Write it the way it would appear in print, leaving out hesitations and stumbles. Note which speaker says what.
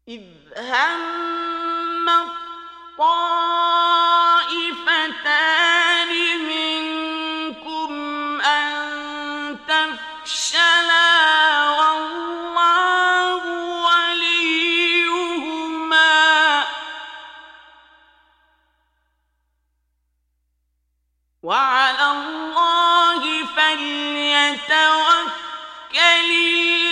Speaker 1: إذ هم الطائفتان منكم أن تفشلا والله وليهما وعلى الله فليتوكل